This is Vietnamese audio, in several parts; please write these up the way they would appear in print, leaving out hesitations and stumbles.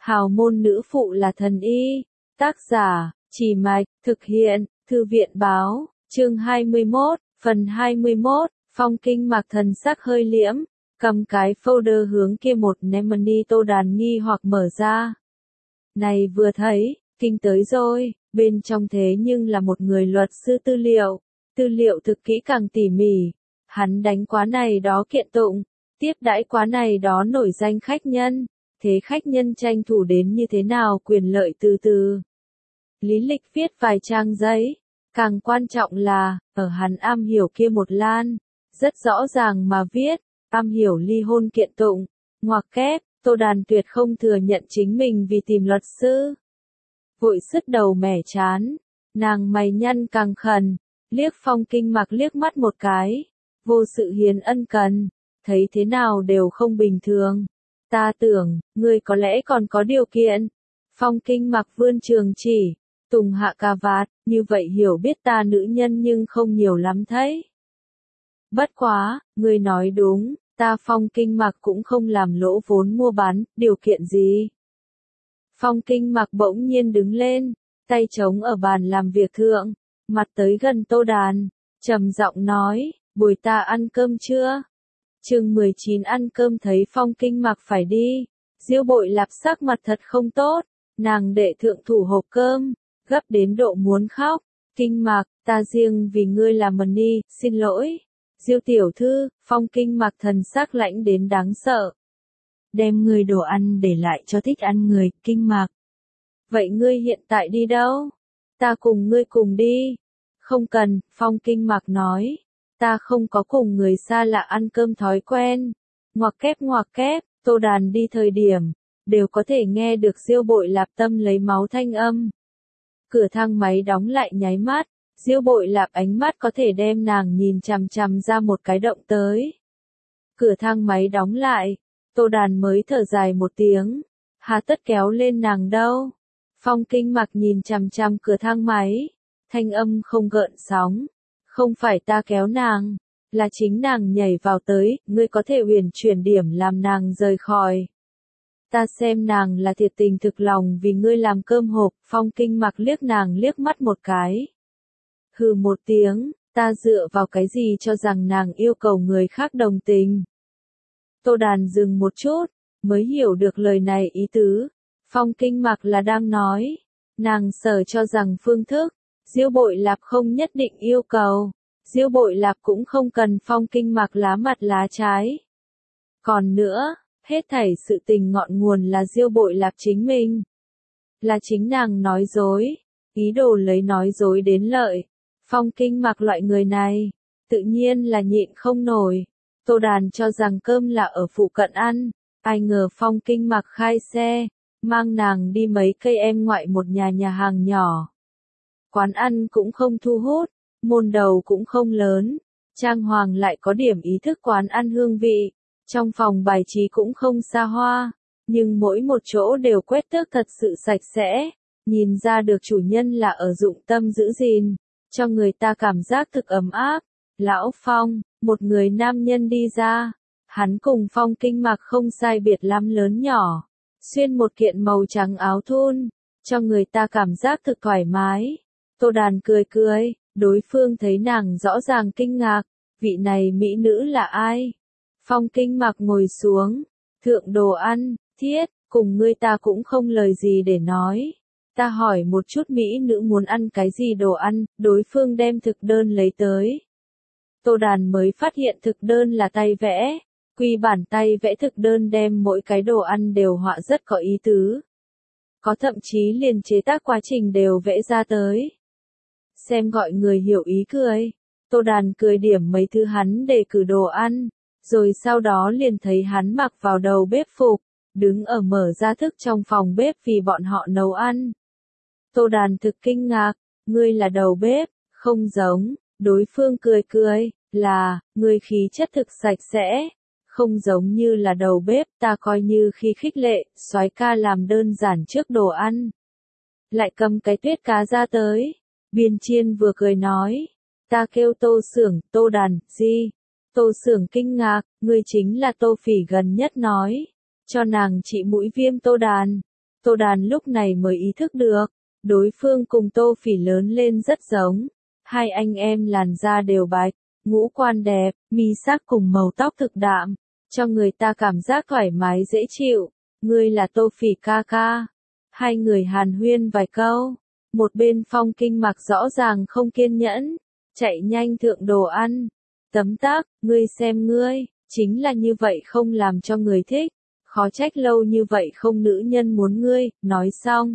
Hào môn nữ phụ là thần y. Tác giả, Chỉ Mạch, thực hiện, Thư viện báo, chương 21, phần 21, Phong Kinh Mạc thần sắc hơi liễm, cầm cái folder hướng kia một Nemani Tô Đàn nghi hoặc mở ra. Này vừa thấy, kinh tới rồi, bên trong thế nhưng là một người luật sư tư liệu thực kỹ càng tỉ mỉ, hắn đánh quá này đó kiện tụng, tiếp đãi quá này đó nổi danh khách nhân, thế khách nhân tranh thủ đến như thế nào quyền lợi từ từ. Lý lịch viết vài trang giấy, càng quan trọng là, ở hắn am hiểu kia một lan, rất rõ ràng mà viết, am hiểu ly hôn kiện tụng, ngoặc kép, Tô Đàn tuyệt không thừa nhận chính mình vì tìm luật sư. Vội sứt đầu mẻ chán, nàng mày nhăn càng khẩn, liếc Phong Kinh Mạc liếc mắt một cái, vô sự hiền ân cần, thấy thế nào đều không bình thường. Ta tưởng, ngươi có lẽ còn có điều kiện. Phong Kinh Mạc vươn trường chỉ, tùng hạ cà vạt, như vậy hiểu biết ta nữ nhân nhưng không nhiều lắm thấy. Bất quá, ngươi nói đúng, ta Phong Kinh Mạc cũng không làm lỗ vốn mua bán, điều kiện gì? Phong Kinh Mạc bỗng nhiên đứng lên, tay trống ở bàn làm việc thượng, mặt tới gần Tô Đàn, trầm giọng nói, buổi ta ăn cơm chưa? Chương 19 ăn cơm thấy Phong Kinh Mạc phải đi, Diêu Bội Lạp sắc mặt thật không tốt, nàng đệ thượng thủ hộp cơm, gấp đến độ muốn khóc, Kinh Mạc, ta riêng vì ngươi làm mần đi, xin lỗi. Diêu tiểu thư, Phong Kinh Mạc thần sắc lãnh đến đáng sợ. Đem ngươi đồ ăn để lại cho thích ăn người, Kinh Mạc. Vậy ngươi hiện tại đi đâu? Ta cùng ngươi cùng đi. Không cần, Phong Kinh Mạc nói. Ta không có cùng người xa lạ ăn cơm thói quen. Ngoặc kép, Tô Đàn đi thời điểm, đều có thể nghe được Diêu Bội Lạp tâm lấy máu thanh âm. Cửa thang máy đóng lại nháy mắt, Diêu Bội Lạp ánh mắt có thể đem nàng nhìn chằm chằm ra một cái động tới. Cửa thang máy đóng lại, Tô Đàn mới thở dài một tiếng, hà tất kéo lên nàng đâu. Phong Kinh Mạc nhìn chằm chằm cửa thang máy, thanh âm không gợn sóng. Không phải ta kéo nàng, là chính nàng nhảy vào tới, ngươi có thể huyền chuyển điểm làm nàng rời khỏi. Ta xem nàng là thiệt tình thực lòng vì ngươi làm cơm hộp, Phong Kinh Mạc liếc nàng liếc mắt một cái. Hừ một tiếng, ta dựa vào cái gì cho rằng nàng yêu cầu người khác đồng tình. Tô Đàn dừng một chút, mới hiểu được lời này ý tứ. Phong Kinh Mạc là đang nói, nàng sở cho rằng phương thức, Diêu Bội Lạp không nhất định yêu cầu, Diêu Bội Lạp cũng không cần Phong Kinh Mạc lá mặt lá trái. Còn nữa, hết thảy sự tình ngọn nguồn là Diêu Bội Lạp chính mình. Là chính nàng nói dối, ý đồ lấy nói dối đến lợi. Phong Kinh Mạc loại người này, tự nhiên là nhịn không nổi. Tô Đàn cho rằng cơm là ở phụ cận ăn, ai ngờ Phong Kinh Mạc khai xe, mang nàng đi mấy cây em ngoại một nhà hàng nhỏ. Quán ăn cũng không thu hút, môn đầu cũng không lớn, trang hoàng lại có điểm ý thức quán ăn hương vị, trong phòng bài trí cũng không xa hoa, nhưng mỗi một chỗ đều quét tước thật sự sạch sẽ, nhìn ra được chủ nhân là ở dụng tâm giữ gìn, cho người ta cảm giác thực ấm áp. Lão Phong, một người nam nhân đi ra, hắn cùng Phong Kinh Mạc không sai biệt lắm lớn nhỏ, xuyên một kiện màu trắng áo thun, cho người ta cảm giác thực thoải mái. Tô Đàn cười, đối phương thấy nàng rõ ràng kinh ngạc, vị này mỹ nữ là ai? Phong Kinh Mạc ngồi xuống, thượng đồ ăn, thiết, cùng ngươi ta cũng không lời gì để nói. Ta hỏi một chút mỹ nữ muốn ăn cái gì đồ ăn, đối phương đem thực đơn lấy tới. Tô Đàn mới phát hiện thực đơn là tay vẽ, quy bản tay vẽ thực đơn đem mỗi cái đồ ăn đều họa rất có ý tứ. Có thậm chí liền chế tác quá trình đều vẽ ra tới. Xem gọi người hiểu ý cười. Tô Đàn cười điểm mấy thứ hắn để cử đồ ăn, rồi sau đó liền thấy hắn mặc vào đầu bếp phục, đứng ở mở ra thức trong phòng bếp vì bọn họ nấu ăn. Tô Đàn thực kinh ngạc, ngươi là đầu bếp, không giống, đối phương cười, là, ngươi khí chất thực sạch sẽ, không giống như là đầu bếp, ta coi như khi khích lệ, soái ca làm đơn giản trước đồ ăn. Lại cầm cái tuyết cá ra tới. Biên Chiên vừa cười nói, ta kêu Tô Xưởng, Tô Đàn, gì? Tô Xưởng kinh ngạc, ngươi chính là Tô Phỉ gần nhất nói, cho nàng trị mũi viêm Tô Đàn. Tô Đàn lúc này mới ý thức được, đối phương cùng Tô Phỉ lớn lên rất giống. Hai anh em làn da đều bạch, ngũ quan đẹp, mi sắc cùng màu tóc thực đạm, cho người ta cảm giác thoải mái dễ chịu. Ngươi là Tô Phỉ ca ca. Hai người hàn huyên vài câu. Một bên Phong Kinh Mặc rõ ràng không kiên nhẫn, chạy nhanh thượng đồ ăn. Tấm tắc, ngươi xem ngươi, chính là như vậy không làm cho người thích. Khó trách lâu như vậy không nữ nhân muốn ngươi, nói xong.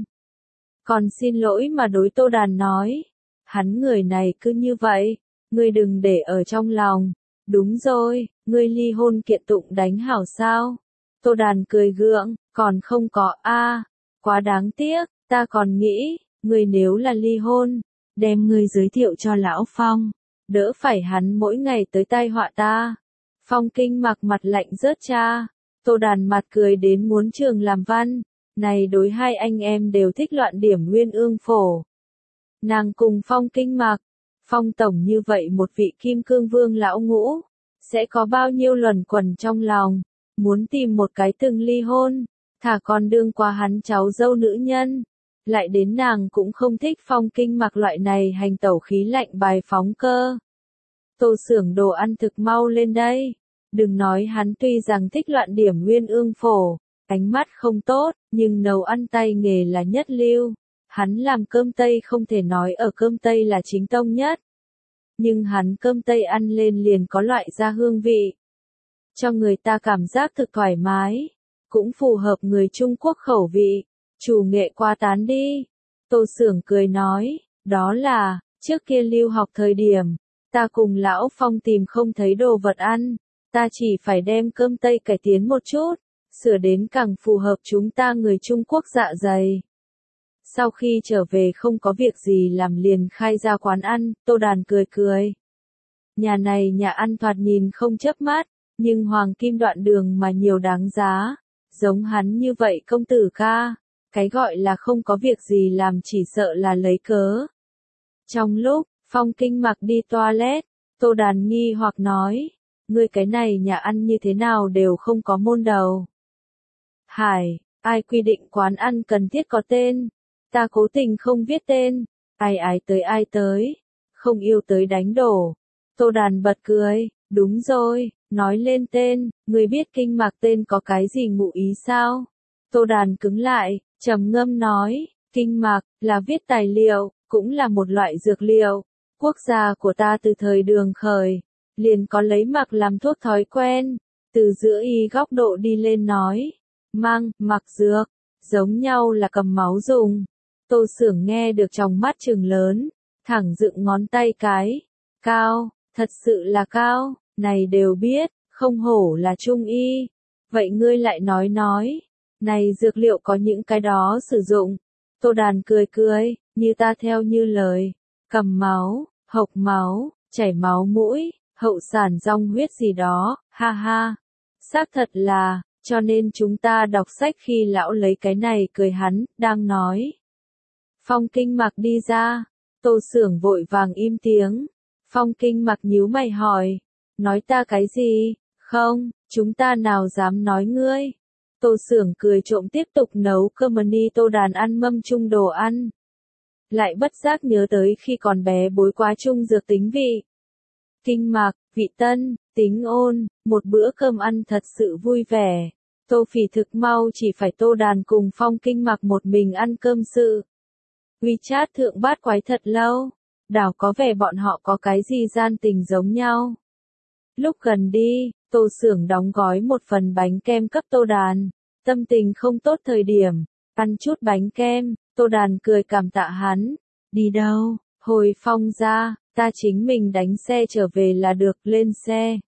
Còn xin lỗi mà đối Tô Đàn nói. Hắn người này cứ như vậy, ngươi đừng để ở trong lòng. Đúng rồi, ngươi ly hôn kiện tụng đánh hảo sao? Tô Đàn cười gượng, còn không có a, quá đáng tiếc, ta còn nghĩ, ngươi nếu là ly hôn, đem ngươi giới thiệu cho lão Phong, đỡ phải hắn mỗi ngày tới tai họa ta. Phong Kinh Mặc mặt lạnh rớt cha, Tô Đàn mặt cười đến muốn trường làm văn, này đối hai anh em đều thích loạn điểm nguyên ương phổ. Nàng cùng Phong Kinh Mặc, Phong tổng như vậy một vị kim cương vương lão ngũ, sẽ có bao nhiêu luẩn quẩn trong lòng, muốn tìm một cái từng ly hôn, thả còn đương qua hắn cháu dâu nữ nhân. Lại đến nàng cũng không thích Phong Kinh Mặc loại này hành tẩu khí lạnh bài phóng cơ. Tô xưởng đồ ăn thực mau lên đây. Đừng nói hắn tuy rằng thích loạn điểm nguyên ương phổ, ánh mắt không tốt, nhưng nấu ăn tay nghề là nhất lưu. Hắn làm cơm Tây không thể nói ở cơm Tây là chính tông nhất. Nhưng hắn cơm Tây ăn lên liền có loại ra hương vị. Cho người ta cảm giác thực thoải mái. Cũng phù hợp người Trung Quốc khẩu vị. Chủ nghệ qua tán đi. Tô xưởng cười nói, đó là, trước kia lưu học thời điểm, ta cùng lão Phong tìm không thấy đồ vật ăn. Ta chỉ phải đem cơm Tây cải tiến một chút, sửa đến càng phù hợp chúng ta người Trung Quốc dạ dày. Sau khi trở về không có việc gì làm liền khai ra quán ăn, Tô Đàn cười cười. Nhà này nhà ăn thoạt nhìn không chớp mắt, nhưng hoàng kim đoạn đường mà nhiều đáng giá. Giống hắn như vậy công tử ca, cái gọi là không có việc gì làm chỉ sợ là lấy cớ. Trong lúc, Phong Kinh Mặc đi toilet, Tô Đàn nghi hoặc nói, ngươi cái này nhà ăn như thế nào đều không có môn đầu. Hải, ai quy định quán ăn cần thiết có tên? Ta cố tình không viết tên, ai tới, không yêu tới đánh đổ. Tô Đàn bật cười, đúng rồi, nói lên tên, ngươi biết Kinh Mặc tên có cái gì ngụ ý sao? Tô Đàn cứng lại, trầm ngâm nói, Kinh Mặc là viết tài liệu, cũng là một loại dược liệu. Quốc gia của ta từ thời Đường khởi, liền có lấy mặc làm thuốc thói quen. Từ giữa y góc độ đi lên nói, mặc dược, giống nhau là cầm máu dùng. Tô xưởng nghe được trong mắt trừng lớn, thẳng dựng ngón tay cái. Cao, thật sự là cao, này đều biết, không hổ là trung y. Vậy ngươi lại nói, này dược liệu có những cái đó sử dụng. Tô Đàn cười cười, như ta theo như lời, cầm máu, hộc máu, chảy máu mũi, hậu sản rong huyết gì đó, ha ha. Xác thật là, cho nên chúng ta đọc sách khi lão lấy cái này cười hắn, đang nói. Phong Kinh Mặc đi ra, Tô xưởng vội vàng im tiếng. Phong Kinh Mặc nhíu mày hỏi, nói ta cái gì? Không, chúng ta nào dám nói ngươi. Tô xưởng cười trộm tiếp tục nấu cơm ni. Tô Đàn ăn mâm chung đồ ăn. Lại bất giác nhớ tới khi còn bé bối quá chung dược tính vị. Kinh Mặc, vị tân, tính ôn, một bữa cơm ăn thật sự vui vẻ. Tô Phỉ thực mau chỉ phải Tô Đàn cùng Phong Kinh Mặc một mình ăn cơm sự. WeChat thượng bát quái thật lâu, đảo có vẻ bọn họ có cái gì gian tình giống nhau. Lúc gần đi, Tô xưởng đóng gói một phần bánh kem cấp Tô Đàn, tâm tình không tốt thời điểm, ăn chút bánh kem, Tô Đàn cười cảm tạ hắn. Đi đâu? Hồi Phong ra, ta chính mình đánh xe trở về là được, lên xe.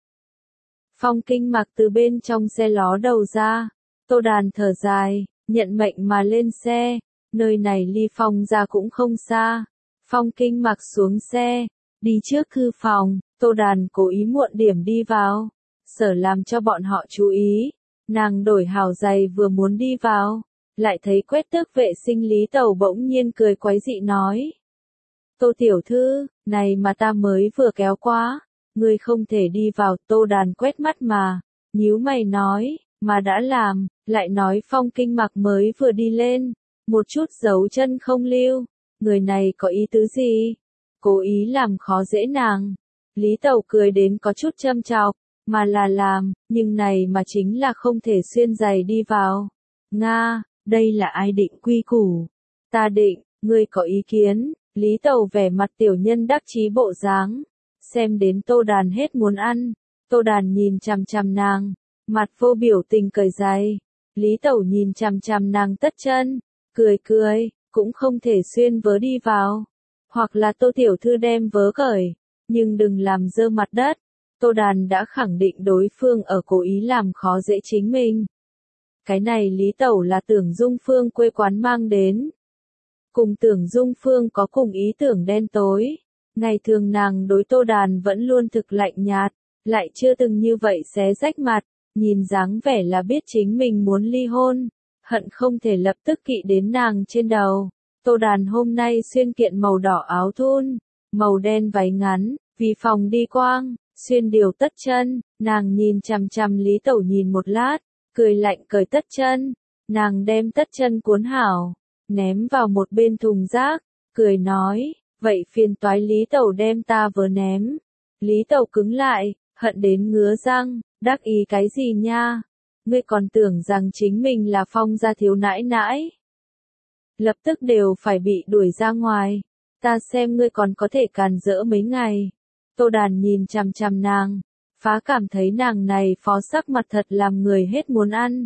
Phong Kinh Mặc từ bên trong xe ló đầu ra, Tô Đàn thở dài, nhận mệnh mà lên xe, nơi này ly Phong ra cũng không xa. Phong Kinh Mặc xuống xe, đi trước thư phòng, Tô Đàn cố ý muộn điểm đi vào, sợ làm cho bọn họ chú ý. Nàng đổi hào giày vừa muốn đi vào, lại thấy quét tước vệ sinh Lý Tẩu bỗng nhiên cười quái dị nói. Tô tiểu thư, này mà ta mới vừa kéo qua, ngươi không thể đi vào. Tô Đàn quét mắt mà, nhíu mày nói, mà đã làm, lại nói phong kinh mạc mới vừa đi lên, một chút dấu chân không lưu, người này có ý tứ gì? Cố ý làm khó dễ nàng. Lý Tẩu cười đến có chút châm chọc, mà là làm, nhưng này mà chính là không thể xuyên giày đi vào. Nga, đây là ai định quy củ? Ta định, ngươi có ý kiến? Lý Tẩu vẻ mặt tiểu nhân đắc chí bộ dáng, xem đến Tô Đàn hết muốn ăn. Tô Đàn nhìn chằm chằm nàng, mặt vô biểu tình cởi giày. Lý Tẩu nhìn chằm chằm nàng tất chân, cười cười, cũng không thể xuyên vớ đi vào. Hoặc là Tô tiểu thư đem vớ cởi, nhưng đừng làm dơ mặt đất. Tô Đàn đã khẳng định đối phương ở cố ý làm khó dễ chính mình. Cái này Lý Tẩu là Tưởng Dung Phương quê quán mang đến. Cùng Tưởng Dung Phương có cùng ý tưởng đen tối. Ngày thường nàng đối Tô Đàn vẫn luôn thực lạnh nhạt, lại chưa từng như vậy xé rách mặt, nhìn dáng vẻ là biết chính mình muốn ly hôn, hận không thể lập tức kỵ đến nàng trên đầu. Tô Đàn hôm nay xuyên kiện màu đỏ áo thun, màu đen váy ngắn, vì phòng đi quang, xuyên điều tất chân, nàng nhìn chằm chằm Lý Tẩu nhìn một lát, cười lạnh cởi tất chân, nàng đem tất chân cuốn hảo, ném vào một bên thùng rác, cười nói, vậy phiền toái Lý Tẩu đem ta vớ ném. Lý Tẩu cứng lại, hận đến ngứa răng, đắc ý cái gì nha, ngươi còn tưởng rằng chính mình là Phong gia thiếu nãi nãi. Lập tức đều phải bị đuổi ra ngoài, ta xem ngươi còn có thể càn rỡ mấy ngày. Tô Đàn nhìn chằm chằm nàng, phá cảm thấy nàng này phó sắc mặt thật làm người hết muốn ăn.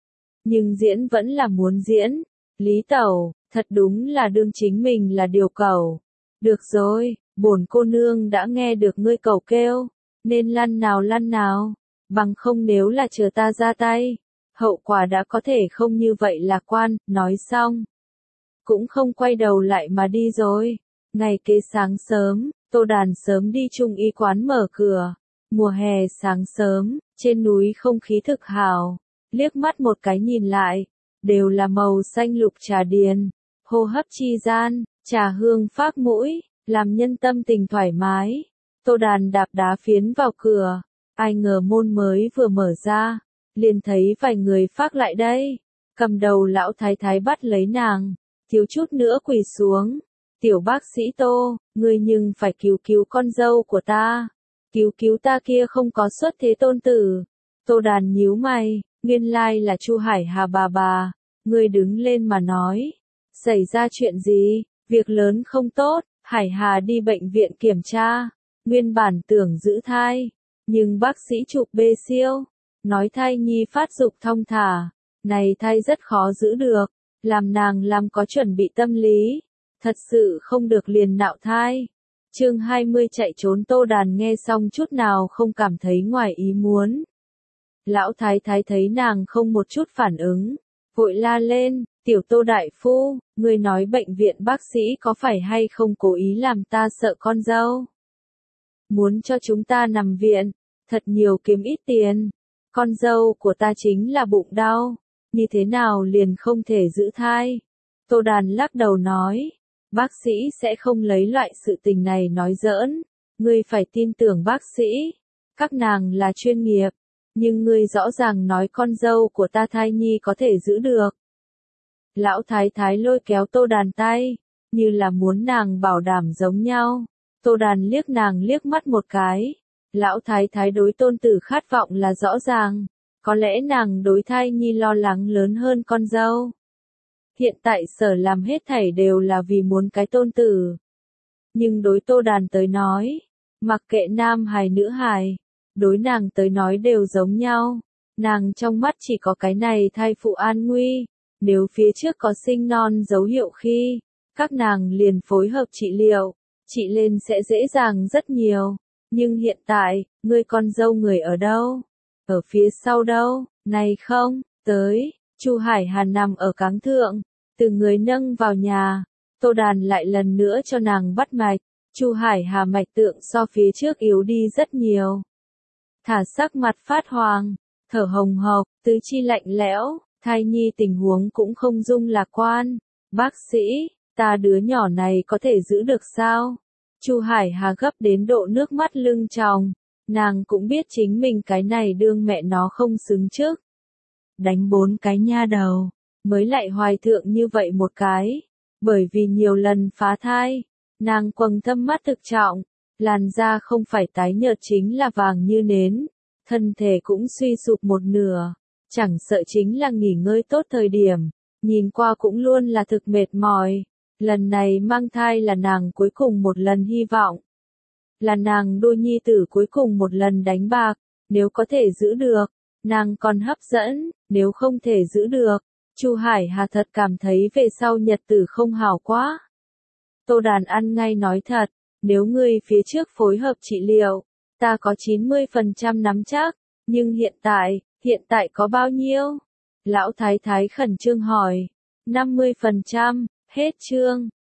Nhưng diễn vẫn là muốn diễn. Lý Tẩu, thật đúng là đương chính mình là điều cẩu. Được rồi, bổn cô nương đã nghe được ngươi cẩu kêu, nên lăn nào, bằng không nếu là chờ ta ra tay, hậu quả đã có thể không như vậy lạc quan. Nói xong, cũng không quay đầu lại mà đi rồi. Ngày kế sáng sớm, Tô Đàn sớm đi Trung y quán mở cửa. Mùa hè sáng sớm, trên núi không khí thực hào, liếc mắt một cái nhìn lại, đều là màu xanh lục trà điền, hô hấp chi gian, trà hương phác mũi, làm nhân tâm tình thoải mái. Tô Đàn đạp đá phiến vào cửa, ai ngờ môn mới vừa mở ra, liền thấy vài người phác lại đây, cầm đầu lão thái thái bắt lấy nàng, thiếu chút nữa quỳ xuống. Tiểu bác sĩ Tô, ngươi nhưng phải cứu cứu con dâu của ta, cứu ta kia không có xuất thế tôn tử. Tô Đàn nhíu mày, nguyên lai là Chu Hải Hà bà, ngươi đứng lên mà nói, xảy ra chuyện gì, việc lớn không tốt. Hải Hà đi bệnh viện kiểm tra, nguyên bản tưởng giữ thai, nhưng bác sĩ chụp bê siêu, nói thai nhi phát dục thong thả, này thai rất khó giữ được, làm nàng làm có chuẩn bị tâm lý, thật sự không được liền nạo thai. Chương 20 chạy trốn. Tô Đàn nghe xong chút nào không cảm thấy ngoài ý muốn. Lão thái thái thấy nàng không một chút phản ứng, vội la lên, tiểu Tô đại phu, người nói bệnh viện bác sĩ có phải hay không cố ý làm ta sợ con dâu? Muốn cho chúng ta nằm viện, thật nhiều kiếm ít tiền, con dâu của ta chính là bụng đau, như thế nào liền không thể giữ thai? Tô Đàn lắc đầu nói, bác sĩ sẽ không lấy loại sự tình này nói giỡn, ngươi phải tin tưởng bác sĩ, các nàng là chuyên nghiệp, nhưng ngươi rõ ràng nói con dâu của ta thai nhi có thể giữ được. Lão thái thái lôi kéo Tô Đàn tay, như là muốn nàng bảo đảm giống nhau. Tô Đàn liếc nàng liếc mắt một cái. Lão thái thái đối tôn tử khát vọng là rõ ràng, có lẽ nàng đối thai nhi lo lắng lớn hơn con dâu. Hiện tại sở làm hết thảy đều là vì muốn cái tôn tử. Nhưng đối Tô Đàn tới nói, mặc kệ nam hài nữ hài, đối nàng tới nói đều giống nhau. Nàng trong mắt chỉ có cái này thai phụ an nguy. Nếu phía trước có sinh non dấu hiệu khi, các nàng liền phối hợp trị liệu, trị lên sẽ dễ dàng rất nhiều. Nhưng hiện tại, ngươi con dâu người ở đâu? Ở phía sau đâu? Này không, tới. Chu Hải Hà nằm ở cáng thượng, từ người nâng vào nhà. Tô Đàn lại lần nữa cho nàng bắt mạch. Chu Hải Hà mạch tượng so phía trước yếu đi rất nhiều. Thả sắc mặt phát hoàng, thở hồng hộc, tứ chi lạnh lẽo, thai nhi tình huống cũng không dung lạc quan. Bác sĩ, ta đứa nhỏ này có thể giữ được sao? Chu Hải Hà gấp đến độ nước mắt lưng tròng, nàng cũng biết chính mình cái này đương mẹ nó không xứng trước. đánh 4 cái nha đầu, mới lại hoài thượng như vậy một cái. Bởi vì nhiều lần phá thai, nàng quầng thâm mắt thực trọng, làn da không phải tái nhợt chính là vàng như nến, thân thể cũng suy sụp một nửa, chẳng sợ chính là nghỉ ngơi tốt thời điểm, nhìn qua cũng luôn là thực mệt mỏi. Lần này mang thai là nàng cuối cùng một lần hy vọng, là nàng đôi nhi tử cuối cùng một lần đánh bạc, nếu có thể giữ được, nàng còn hấp dẫn, nếu không thể giữ được, Chu Hải Hà thật cảm thấy về sau nhật tử không hảo quá. Tô Đàn ăn ngay nói thật, nếu ngươi phía trước phối hợp trị liệu, ta có 90% nắm chắc, nhưng hiện tại có bao nhiêu? Lão Thái Thái khẩn trương hỏi. 50%, hết chương.